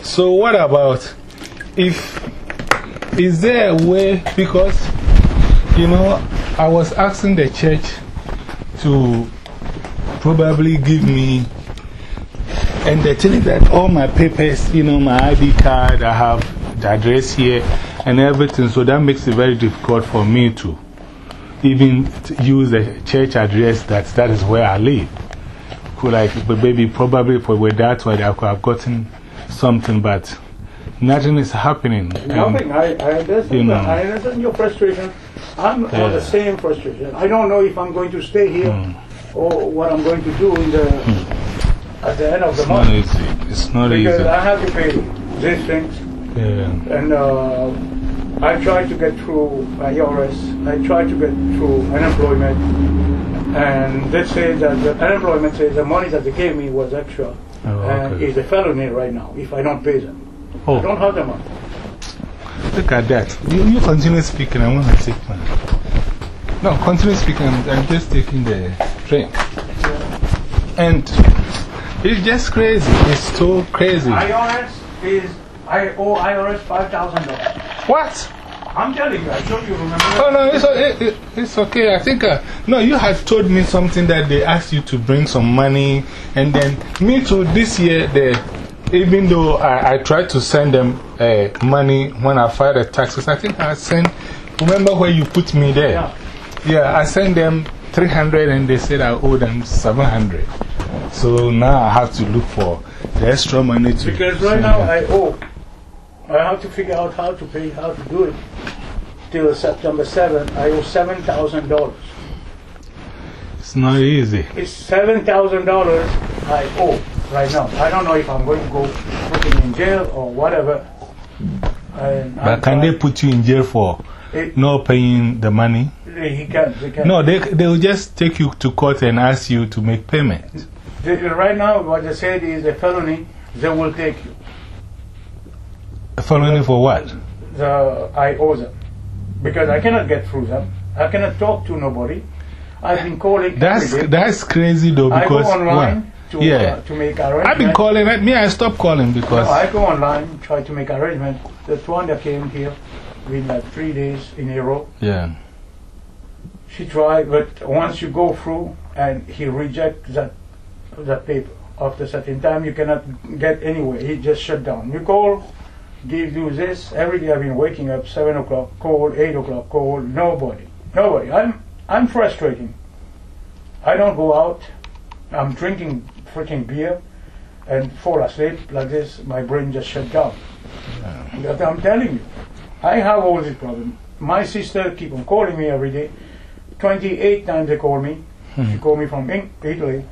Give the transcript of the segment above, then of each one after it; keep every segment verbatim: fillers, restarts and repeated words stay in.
So what about if, is there a way, because, you know, I was asking the church to probably give me, and the thing is that all my papers, you know, my I D card, I have the address here and everything, so that makes it very difficult for me to even use the church address that that is where I live. Like, but maybe probably for with that way I could have gotten something, but nothing is happening. Nothing. I, I, understand, you know. I understand your frustration. I'm yeah. on the same frustration. I don't know if I'm going to stay here mm. or what I'm going to do in the, mm. at the end of it's the month. Not easy. It's not because easy. Because I have to pay these things. Yeah. And uh, I tried to get through I R S. I tried to get through unemployment. And they say that the unemployment says the money that they gave me was extra. Oh, and okay. it's a felony right now if I don't pay them. Oh. I don't have the money. Look at that. You, you continue speaking. I want to take my. No, continue speaking. I'm, I'm just taking the train. Yeah. And it's just crazy. It's so crazy. I R S is, I owe I R S five thousand dollars. What? I'm telling you, I told you, remember? Oh, no, it's, it, it, it's okay. I think, uh, no, you had told me something that they asked you to bring some money. And then, me too, this year, they, even though I, I tried to send them uh, money when I filed the taxes, I think I sent, remember where you put me there? Yeah. Yeah, I sent them three hundred and they said I owe them seven hundred. So now I have to look for the extra money to. Because right now I owe. I have to figure out how to pay, how to do it. Till September seventh, I owe seven thousand dollars. It's not easy. It's seven thousand dollars I owe right now. I don't know if I'm going to go freaking in jail or whatever. And but can they put you in jail for it, not paying the money? He can, they can. No, they, they will just take you to court and ask you to make payment. They, right now, what they said is a felony, they will take you. A felony for what? The, I owe them. Because I cannot get through them. I cannot talk to nobody. I've been calling. That's, that's crazy though, because. I go online to, yeah. uh, to make arrangements. I've been calling, me, I stopped calling because. No, I go online, try to make arrangements. There's one that came here in like three days in a row. Yeah. She tried, but once you go through and he rejects that, that paper, after a certain time you cannot get anywhere. He just shut down. You call, give you this. Every day I've been waking up seven o'clock, call, eight o'clock, call. Nobody, nobody. I'm I'm frustrating. I don't go out. I'm drinking freaking beer and fall asleep like this. My brain just shut down. Yeah. I'm telling you, I have all these problems. My sister keep on calling me every day. Twenty-eight times they call me. Hmm. She called me from Italy.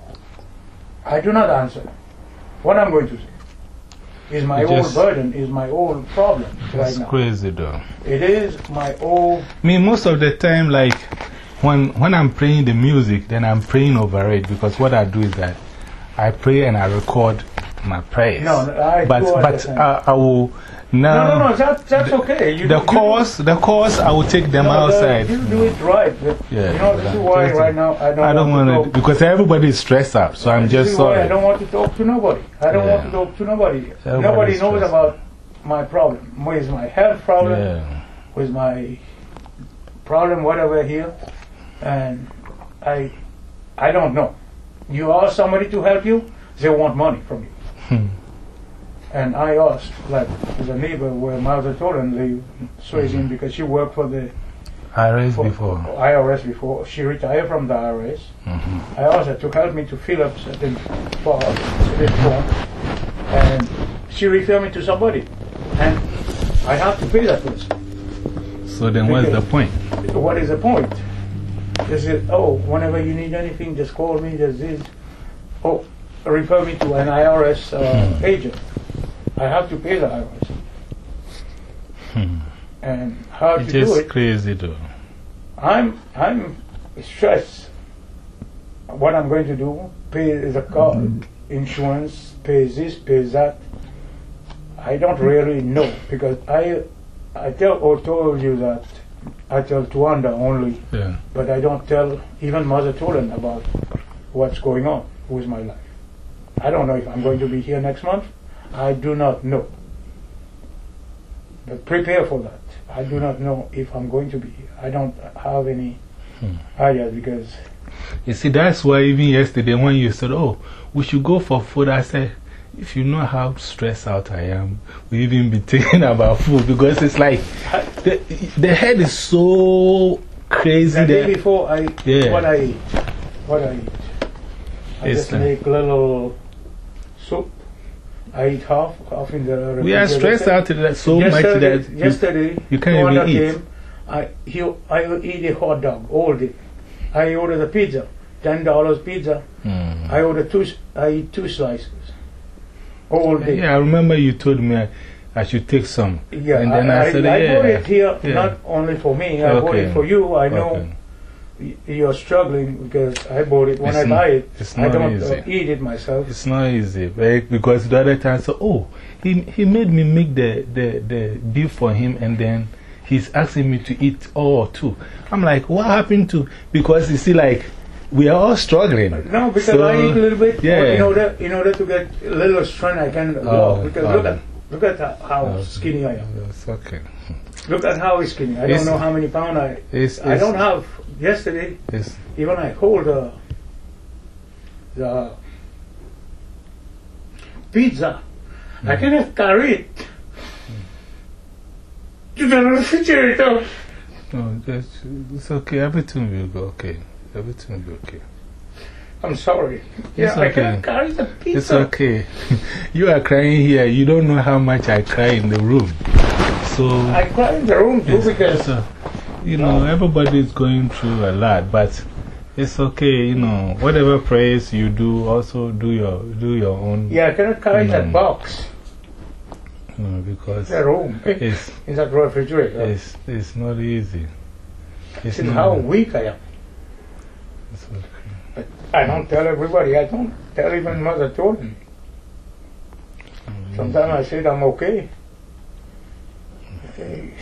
I do not answer. What I'm going to say is my old burden, is my old problem right now. That's crazy though. It is my old... Me, most of the time, like, when, when I'm playing the music, then I'm praying over it, because what I do is that I pray and I record my prayers. No, no I But, do but I, I will... Now, no, no, no, that, that's the, okay. You the do, course, the course, I will take them no, outside. The, you do it right. But yeah, you know, this is why right now I don't, I don't want, want to to, because everybody is stressed out, so I'm this just is sorry. Why I don't want to talk to nobody. I don't yeah. want to talk to nobody. Everybody nobody knows stressed. about my problem. With my health problem, yeah. with my problem, whatever here, and I, I don't know. You ask somebody to help you, they want money from you. Hmm. And I asked, like, the neighbor where Martha Tolan lives, Swayzin, mm-hmm. because she worked for the I R S before. I R S before. She retired from the I R S. Mm-hmm. I asked her to help me to fill up certain form, certain form, and she referred me to somebody, and I have to pay that person. So then, what's the point? What is the point? They said, "Oh, whenever you need anything, just call me. There's this. Oh, refer me to an I R S uh, mm-hmm. agent. I have to pay the I R S." Hmm. And how it's to do it? It's crazy though. I'm I'm stressed. What I'm going to do? Pay the car mm-hmm. insurance, pay this, pay that. I don't really know, because I I tell or told you that I tell Tuanda only, yeah. but I don't tell even Mother Tolan about what's going on with my life. I don't know if I'm going to be here next month. I do not know. But prepare for that. I do not know if I'm going to be here. I don't have any Hmm. ideas because You see, that's why even yesterday when you said, oh, we should go for food, I said, if you know how stressed out I am, we even be thinking about food because it's like the, the head is so crazy. the day that, before I Yeah. what I eat, what I eat, I It's just like- make little soup. I eat half, half in the. we are stressed out that so much yesterday, that you, yesterday, you can't even Wanda eat. Came, I he I eat a hot dog all day. I ordered a pizza, ten dollars pizza. Hmm. I ordered two. I eat two slices all day. Yeah, I remember you told me I, I should take some. Yeah, and then I, I, said, I, yeah. I bought it here yeah. not only for me. I bought Okay. it for you. I know Okay. y- you're struggling because I bought it. When It's I not- buy it, it's I not don't easy. uh, eat it myself. It's not easy, right? Because the other time, so, oh, he, he made me make the, the, the beef for him and then he's asking me to eat all too. I'm like, what happened to, because you see, like, we are all struggling. No, because So, I eat a little bit yeah. in order in order to get a little strength. I can Oh, walk because oh. look at look at how- how Oh, skinny I am. It's okay. Look at how skinny. I It's- don't know how many pounds I. It's, I it's, don't have. Yesterday, it's, even I hold the the pizza. I cannot carry it to the refrigerator. no, it's, it's okay. Everything will go okay. Everything will be okay. I'm sorry. Yeah, It's I okay. cannot carry the pizza. It's okay. You are crying here. You don't know how much I cry in the room. So. I cry in the room too It's- because it's a- you know, everybody is going through a lot, but it's okay, you know, whatever prayers you do, also do your, do your own, yeah, I cannot carry No. that box you know, because in the room it's, in that refrigerator. it's, it's not easy. It's This is not, how weak I am. it's okay. But I don't tell everybody. I don't tell even Mother told me. Sometimes I said I'm okay. Okay.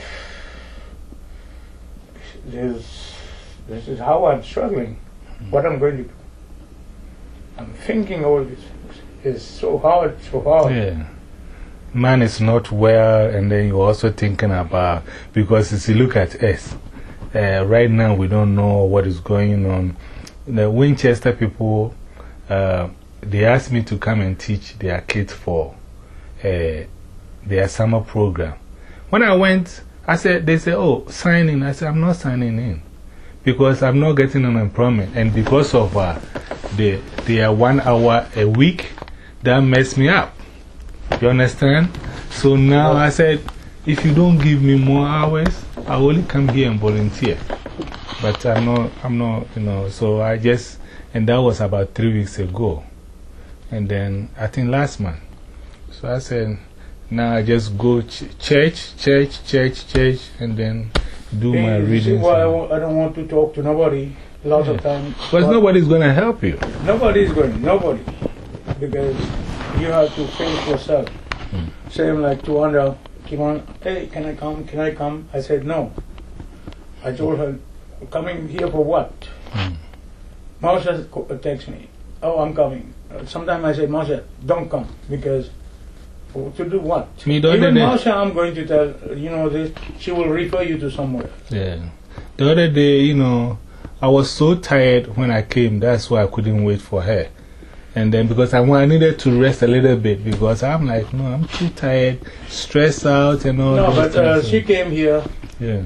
This, this is how I'm struggling. What I'm going to do. I'm thinking all this. It's so hard, so hard. Yeah. Man is not well, and then you're also thinking about, because if you look at us, uh, right now we don't know what is going on. The Winchester people, uh, they asked me to come and teach their kids for uh, their summer program. When I went, I said, they said, oh, sign in. I said, I'm not signing in because I'm not getting unemployment. And because of uh, the, their one hour a week, that messed me up. You understand? So now I said, if you don't give me more hours, I only come here and volunteer. But I'm not, I'm not, you know, so I just, and that was about three weeks ago. And then I think last month. So I said, now I just go ch church, church, church, church, and then do my You see readings. why I wa- I don't want to talk to nobody a lot of times. Because nobody's going to help you. Nobody is going, nobody. Because you have to face yourself. Same like to Wanda, came on, hey, can I come, can I come? I said no. I told her, coming here for what? Mm. Marsha co- texts me, oh, I'm coming. Uh, Sometimes I say, Marsha, don't come, because for- to do what? Me the other Even day- Marsha, I'm going to tell, you know, this, she will refer you to somewhere. Yeah. The other day, you know, I was so tired when I came. That's why I couldn't wait for her. And then because I, wa- I needed to rest a little bit because I'm like, no, I'm too tired, stressed out and all No, those but uh, things. she came here. Yeah.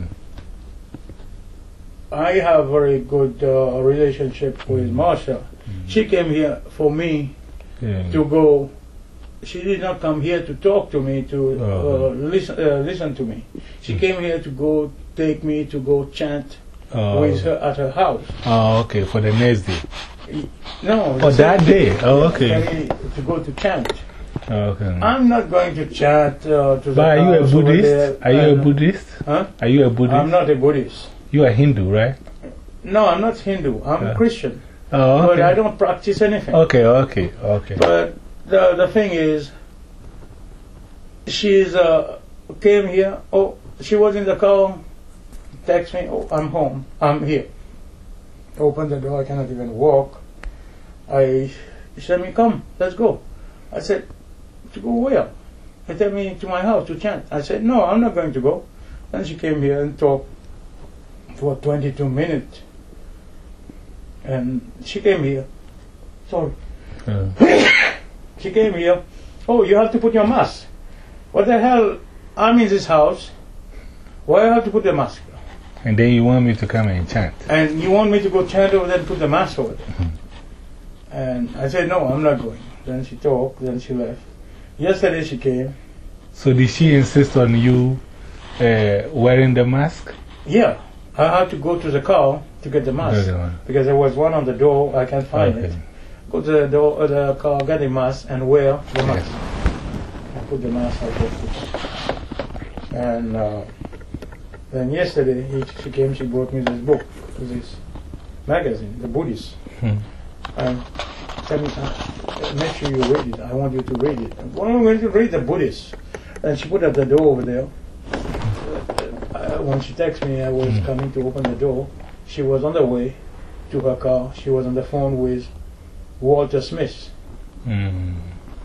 I have very good uh, relationship with Marsha. She came here for me Yeah. to go. She did not come here to talk to me, to Oh. uh, listen, uh, listen to me. She came here to go take me to go chant Oh. with her at her house. Oh, okay, for the next day. No, Oh, that day? Oh, okay. okay. To go to chant. Oh, okay. I'm not going to chant uh, to the But are you a house over Buddhist? there. Are you a Uh, Buddhist? Huh? Are you a Buddhist? I'm not a Buddhist. You are Hindu, right? No, I'm not Hindu. I'm Uh, Christian. Oh, But I okay. don't practice anything. Okay, okay, okay. But the the thing is, she's uh, came here. Oh, she was in the car. Text me. Oh, I'm home. I'm here. Open the door. I cannot even walk. I she said me come. Let's go. I said to go where? He took me to my house to chant. I said, no, I'm not going to go. Then she came here and talked for twenty-two minutes. And she came here. Sorry. Uh, She came here. Oh, you have to put your mask. What the hell? I'm in this house. Why do I have to put the mask? and then you want me to come and chant. And you want me to go chant over there and put the mask over there? And I said, no, I'm not going. Then she talked, then she left. Yesterday she came. So did she insist on you uh, wearing the mask? Yeah. I had to go to the car to get the mask. The one. Because there was one on the door, I can't find Okay. it. Go to the door of the car, get the mask, and wear the mask. I put the mask, I put it. And uh, then yesterday he, she came, she brought me this book, this magazine, The Buddhist. Hmm. And tell me, uh, make sure you read it. I want you to read it. Well, I'm going to read The Buddhist. And she put up the door over there. Uh, when she texted me, I was Mm. coming to open the door. She was on the way to her car. She was on the phone with Walter Smith. Mm.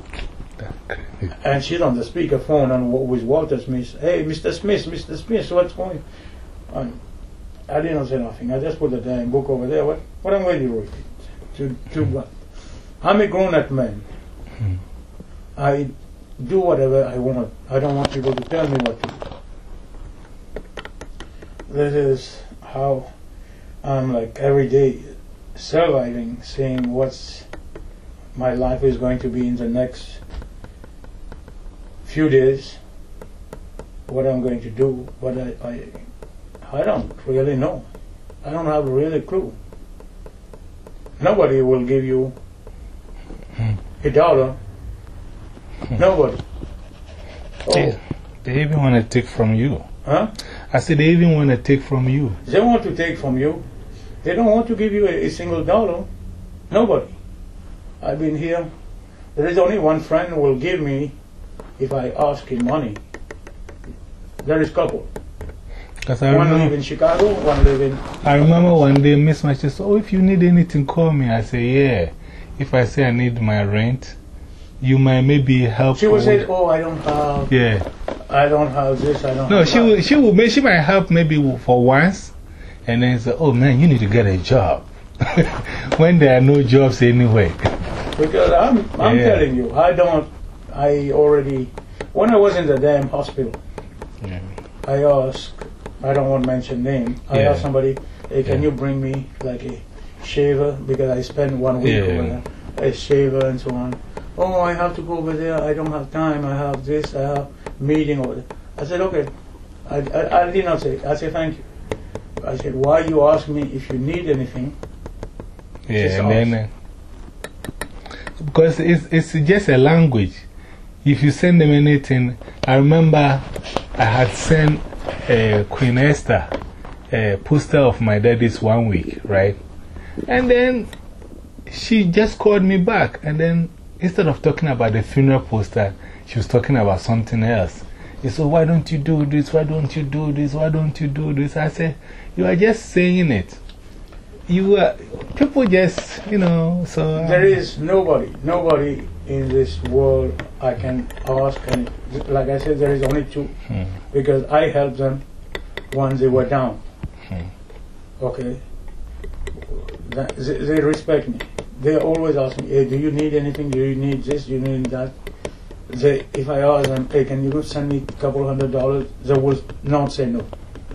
And she's on the speakerphone and wa- with Walter Smith. Hey, Mister Smith, Mister Smith, what's going on? And I didn't say nothing. I just put the damn book over there. What, what am I going to read? To, to what? I'm a grown-up man. Hmm. I do whatever I want. I don't want people to tell me what to do. This is how I'm like every day surviving, seeing what's my life is going to be in the next few days, what I'm going to do, but I, I, I don't really know. I don't have really a clue. Nobody will give you a dollar. Nobody. They, Oh, they even want to take from you. huh? I said they even want to take from you. They want to take from you. They don't want to give you a, a single dollar. Nobody. I've been here. There is only one friend who will give me if I ask him money. There is a couple. Because I One live remember, in Chicago, one live in... I remember one day Miss Match said, oh, if you need anything, call me. I say, yeah. If I say I need my rent, you might maybe help. She will with- say, oh, I don't have... Yeah. I don't have this, I don't No, have she that. will, she will, she might help maybe for once, and then say, oh man, you need to get a job. When there are no jobs anyway. Because I'm, I'm Yeah. telling you, I don't... I already... When I was in the damn hospital, Yeah. I asked... I don't want to mention name. I Yeah. asked somebody, hey, can Yeah. you bring me like a shaver? Because I spent one week Yeah. over there. A shaver and so on. Oh, I have to go over there. I don't have time. I have this. I have meeting over there. I said, okay. I, I, I did not say. I said, thank you. I said, why you ask me if you need anything? Yeah, Just and then, uh, because it's, it's just a language. If you send them anything, I remember I had sent uh, Queen Esther a poster of my daddy's one week, right? And then she just called me back, and then instead of talking about the funeral poster, she was talking about something else. He said, why don't you do this? Why don't you do this? Why don't you do this? I said, you are just saying it. You are, people just, you know, so. There is nobody, nobody in this world I can ask. And like I said, there is only two. Hmm. Because I helped them once they were down. Hmm. Okay? That, they, they respect me. They always ask me, hey, do you need anything? Do you need this? Do you need that? They, if I ask them, hey, can you send me a couple hundred dollars? They will not say no.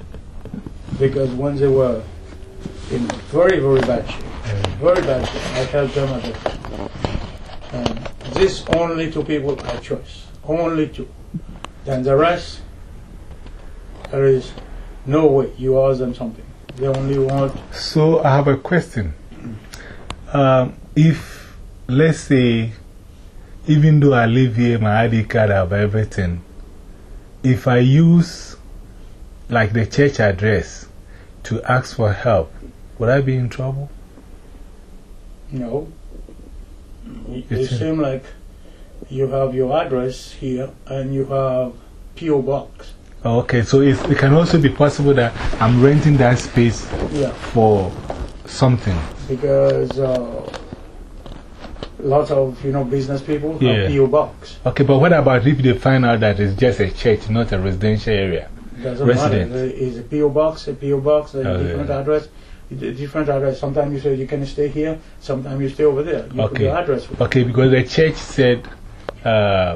Because when they were in very, very bad shape, very bad shape, I helped them at that time. And this only two people I chose. Only two. Then the rest, there is no way you ask them something. They only want... So I have a question. Um, if, let's say, even though I live here, my I D card, I have everything, if I use like the church address to ask for help, would I be in trouble? No. It It's a- seems like you have your address here and you have P O box. Oh, okay, so it's, it can also be possible that I'm renting that space Yeah. for something. Because uh, lots of, you know, business people Yeah. have P O box. Okay, but what about if they find out that it's just a church, not a residential area? Doesn't Resident. matter. Is a P O box, a P O box, a Oh, different yeah. address. A different address. Sometimes you say you can stay here. Sometimes you stay over there. You put Okay. your address. Okay, because the church said uh,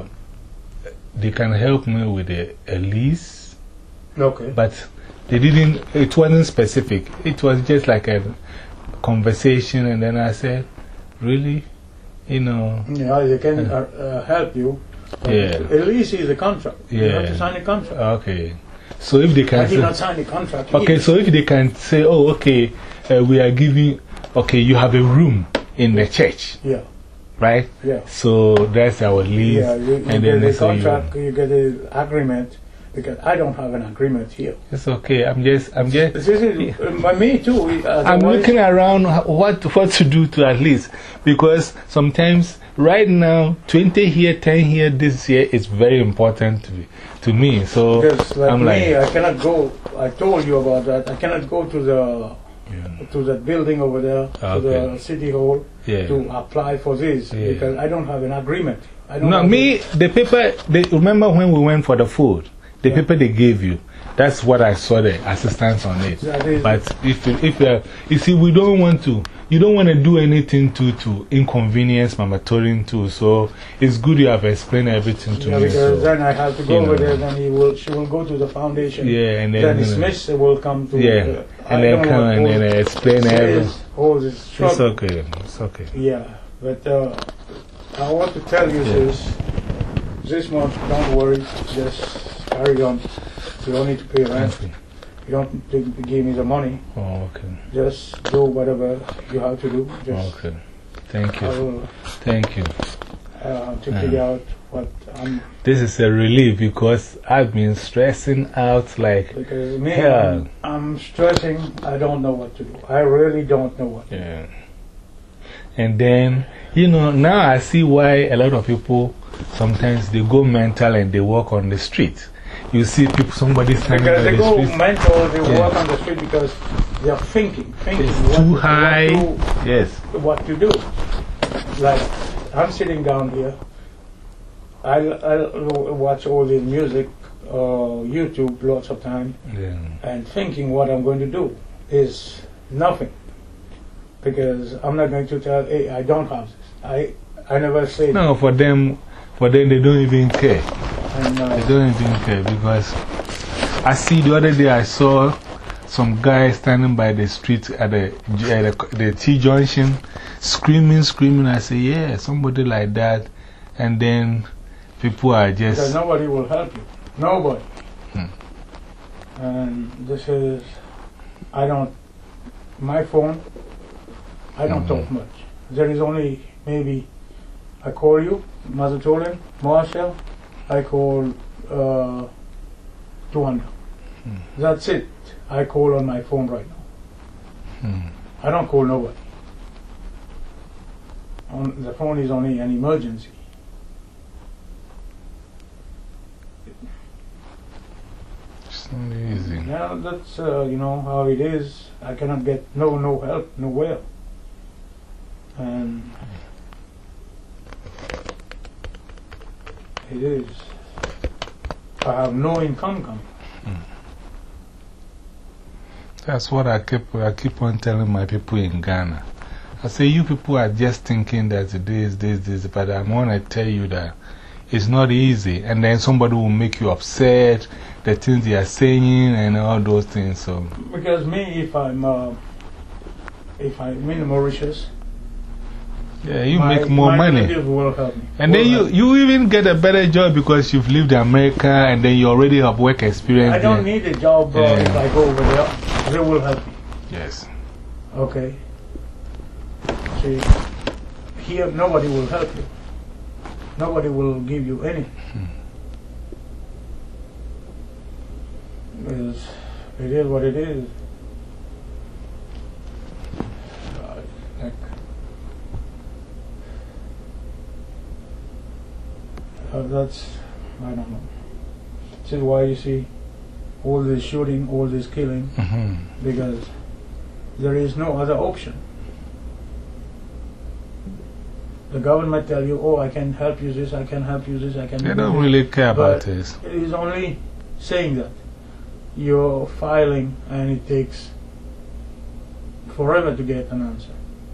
they can help me with a, a lease, Okay. but they didn't, it wasn't specific. It was just like a conversation, and then I said, really? You know? Yeah, they can uh, uh, help you. But Yeah. At least is a contract. You have Yeah. to sign a contract. Okay. So if they I can did say, not sign a contract. okay, either. so if they can say, oh, okay, uh, we are giving, okay, you have a room in the church, Yeah. right? Yeah. So that's our lease. Yeah, you, you and get then a they say you- contract, you get an agreement, because I don't have an agreement here. It's okay. I'm just, I'm just, This is, uh, by me too. we- I'm otherwise- looking around h- what, what to do to at least, because sometimes right now, twenty here, ten here, this year is very important to, me- to me. So Because like I'm me, like, I cannot go, I told you about that, I cannot go to the yeah, to that building over there, to Okay. the city hall, yeah. to apply for this, Yeah. because I don't have an agreement. I don't No, have me, the paper, they, remember when we went for the food, the Yeah. paper they gave you, that's what I saw the assistance on it. That is- But if, you- if uh, you see, we don't want to, you don't want to do anything to, to inconvenience Mama Torin too. So it's good you have explained everything to Yeah, me. because So, then I have to go you over know. there, then he will, she will go to the foundation. yeah, and then, Then you know, Smith will come to. yeah, uh, I and then don't come know and what then all explain this everything. is, all this It's struggle. okay, it's okay. Yeah, but uh, I want to tell you Yeah. this. This month, don't worry, just carry on. You don't need to pay rent. Okay. You don't need to give me the money. Oh, okay. Just do whatever you have to do. Just Okay. Thank I you. will Thank you. uh, to Yeah. figure out what I'm. This is a relief because I've been stressing out like, Because me, Yeah. I'm, I'm stressing. I don't know what to do. I really don't know what to do. yeah. And then, you know, now I see why a lot of people sometimes they go mental and they walk on the street. You see people, somebody standing Because by they the go street. mental, they Yeah. walk on the street because they are thinking, thinking It's what, too what high. to- Yes. what to do. Like, I'm sitting down here, I, I watch all this music, uh, YouTube lots of time, Yeah. and thinking what I'm going to do is nothing. Because I'm not going to tell, hey, I don't have this. I, I never say No, for them, for them, they don't even care. and, uh, They don't even care because I see the other day I saw some guy standing by the street at the, at the, the T junction screaming, screaming. I say, yeah, somebody like that. And then people are because just. nobody will help you. Nobody. Hmm. And this is, I don't, my phone, I don't Mhm. talk much. There is only maybe, I call you, Mazatolan, Marshall, I call uh, two hundred. Hmm. That's it. I call on my phone right now. Hmm. I don't call nobody. On, the phone is only an emergency. It's not easy. Yeah, that's, uh, you know, how it is. I cannot get no, no help, nowhere. And it is. I have no income coming. That's what I keep, I keep on telling my people in Ghana. I say, you people are just thinking that this, this, this, but I want to tell you that it's not easy. And then somebody will make you upset, the things they are saying, and all those things. So, Because me, if I'm, uh, if I'm in Mauritius, yeah, you my, make more my money. relatives will help me. And Will then you, help me. you even get a better job because you've lived in America and then you already have work experience. I don't there. need a job uh, Yeah. if I go over there. They will help me. Yes. Okay. See, here nobody will help you. Nobody will give you anything. Because it is what it is. Uh, like, uh, that's, I don't know. This is why you see all this shooting, all this killing, Mm-hmm. because there is no other option. The government tell you, oh, I can help you this, I can help you this, I can They do don't this. really care But about this. It is only saying that. You're filing and it takes forever to get an answer.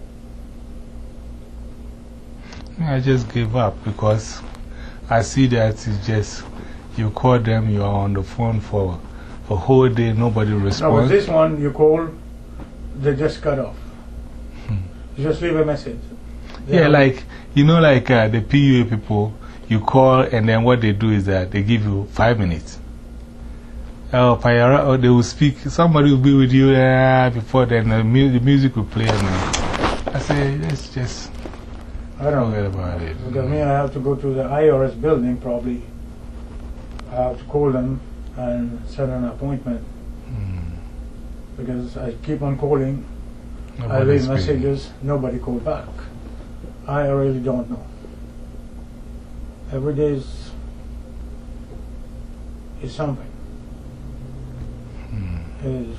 I just gave up because I see that it's just, you call them, you are on the phone for a whole day, nobody Now with responds. this one, you call, they just cut off. You just leave a message. They Yeah, have- like, you know, like uh, the P U A people, you call and then what they do is that they give you five minutes. Oh, Payara, or they will speak, somebody will be with you uh, before then the, mu the music will play. And uh, I say, let's just I don't forget know. about it. Because me, I have to go to the I R S building probably. I have to call them and set an appointment. Hmm. Because I keep on calling, I Nobody's leave speaking. messages, nobody call back. I really don't know. Every day is, is something. Hmm. Is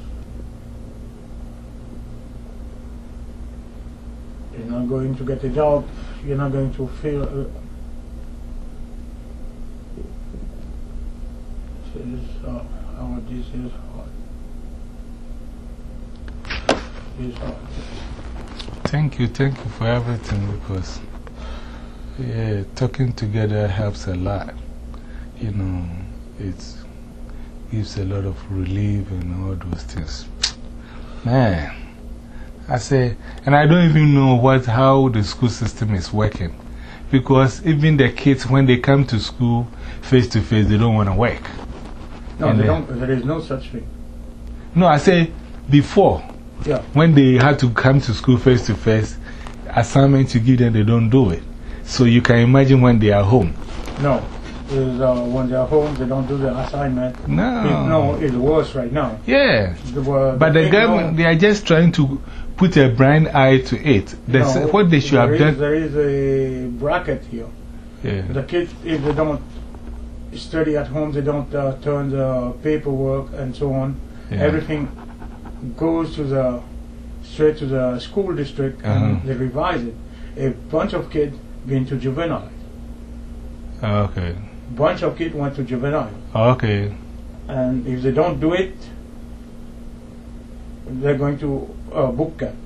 you're not going to get a job, you're not going to feel. Uh, this is, uh, how this is hard. This is hard. Thank you, thank you for everything because yeah, talking together helps a lot. You know, it gives a lot of relief and all those things. Man, I say, and I don't even know what, how the school system is working because even the kids, when they come to school face to face, they don't want to work. No, And they then- don't, there is no such thing. No, I say before. Yeah. When they had to come to school face to face, assignments you give them, they don't do it. So you can imagine when they are home. No. Is, uh, when they are home, they don't do the assignment. No. It, no, it's worse right now. Yeah. The, uh, But the thing government, now- they are just trying to put a blind eye to it. That's no, what they should there have is- done. There is a bracket here. Yeah. The kids, if they don't study at home, they don't uh, turn the paperwork and so on. Yeah. Everything goes to the straight to the school district Uh-huh. and they revise it. A bunch of kids been to juvenile. Okay. Bunch of kids went to juvenile, Okay. and if they don't do it, they're going to uh, boot camp.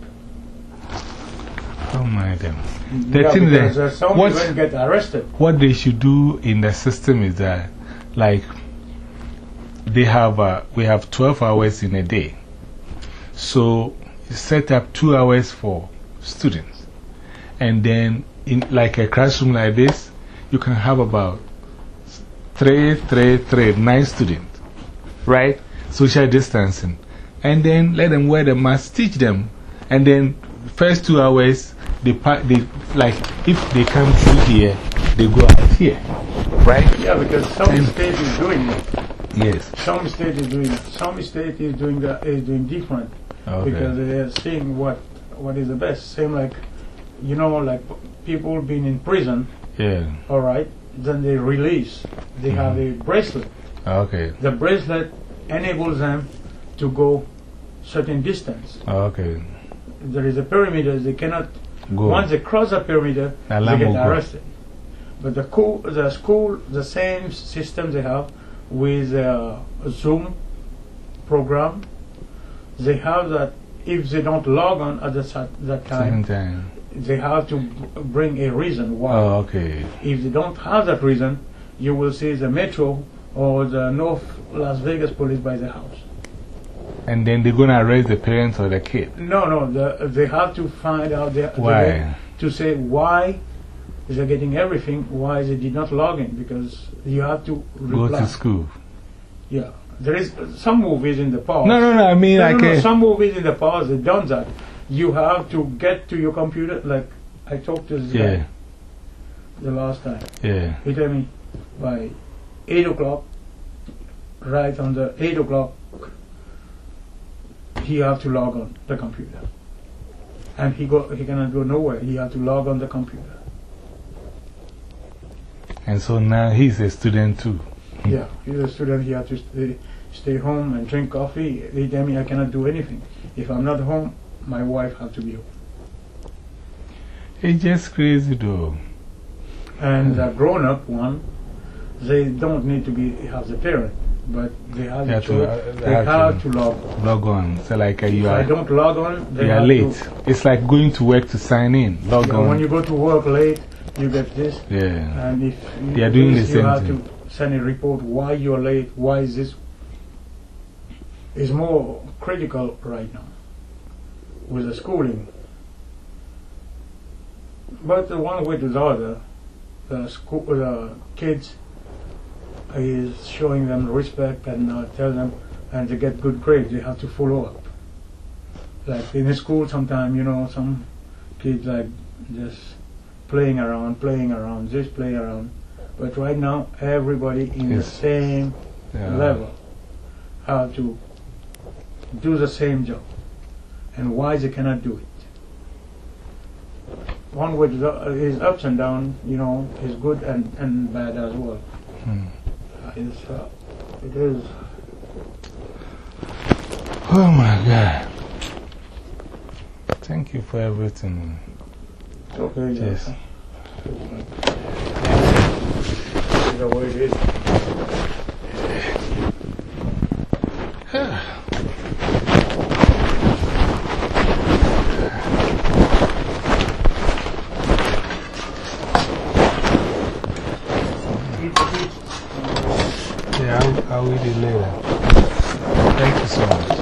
Don't mind them. The Yeah, thing because that- uh, some what- even get arrested. What they should do in the system is that, like, they have, uh, we have twelve hours in a day. So, set up two hours for students. And then, in like a classroom like this, you can have about three, three, three, nine students. Right? Social distancing. And then let them wear the mask, teach them. And then, first two hours, they, pa they like, if they come through here, they go out here. Right? Yeah, because some And- state is doing it. Yes. Some state is doing it. Some state is doing the, is doing different Okay. because they are seeing what what is the best. Same like, you know, like people being in prison. Yeah. All right, then they release. They have a bracelet. Okay. The bracelet enables them to go certain distance. Okay. There is a perimeter. They cannot. Go. Once they cross the perimeter, Alarm they will get go. arrested. But the, co the school, the same system they have with uh, a Zoom program, they have that if they don't log on at the, sa- that Second time, time. they have to b- bring a reason why. Oh, okay. If they don't have that reason, you will see the Metro or the North Las Vegas police by the house. And then they're going to arrest the parents or the kid. No, no, the, they have to find out the, the Why? way to say why they're getting everything, why they did not log in, because you have to Go reply. to school. Yeah, there is some movies in the past. No, no, no. I mean, No, like, no, no, a, some movies in the past they've done that. You have to get to your computer. Like I talked to this yeah, guy the last time. yeah. He told me by eight o'clock, right on the eight o'clock, he have to log on the computer, and he go he cannot go nowhere. He have to log on the computer. And so now he's a student too. Yeah, he's a student. He have to stay, stay home and drink coffee. He tell me I cannot do anything. If I'm not home, my wife have to be home. It's just crazy though. And the grown-up one, they don't need to be have the parent, but they have, They have to, to, uh, they they have have to to log. log on. So, like, uh, If you I are, don't log on, they you are have late. to. It's like going to work to sign in. Log Yeah, on. when you go to work late, you get this. Yeah. And if you, They are doing this, the you same have thing. to send a report why you're late, why is this. Is more critical right now with the schooling. But the one way to the other, the school, the kids is showing them respect and uh, tell them, and to get good grades, they have to follow up. Like in the school, sometimes you know some kids like just playing around, playing around, just playing around. But right now, everybody in Yes. the same Yeah. level have to do the same job. And why they cannot do it? One way to the, is ups and downs, you know, is good and, and bad as well. Hmm. Uh, it's, uh, it is. Oh my God. Thank you for everything. It's okay. Yes. It's the way it is. Yeah, I'll, I'll read it later. Thank you so much.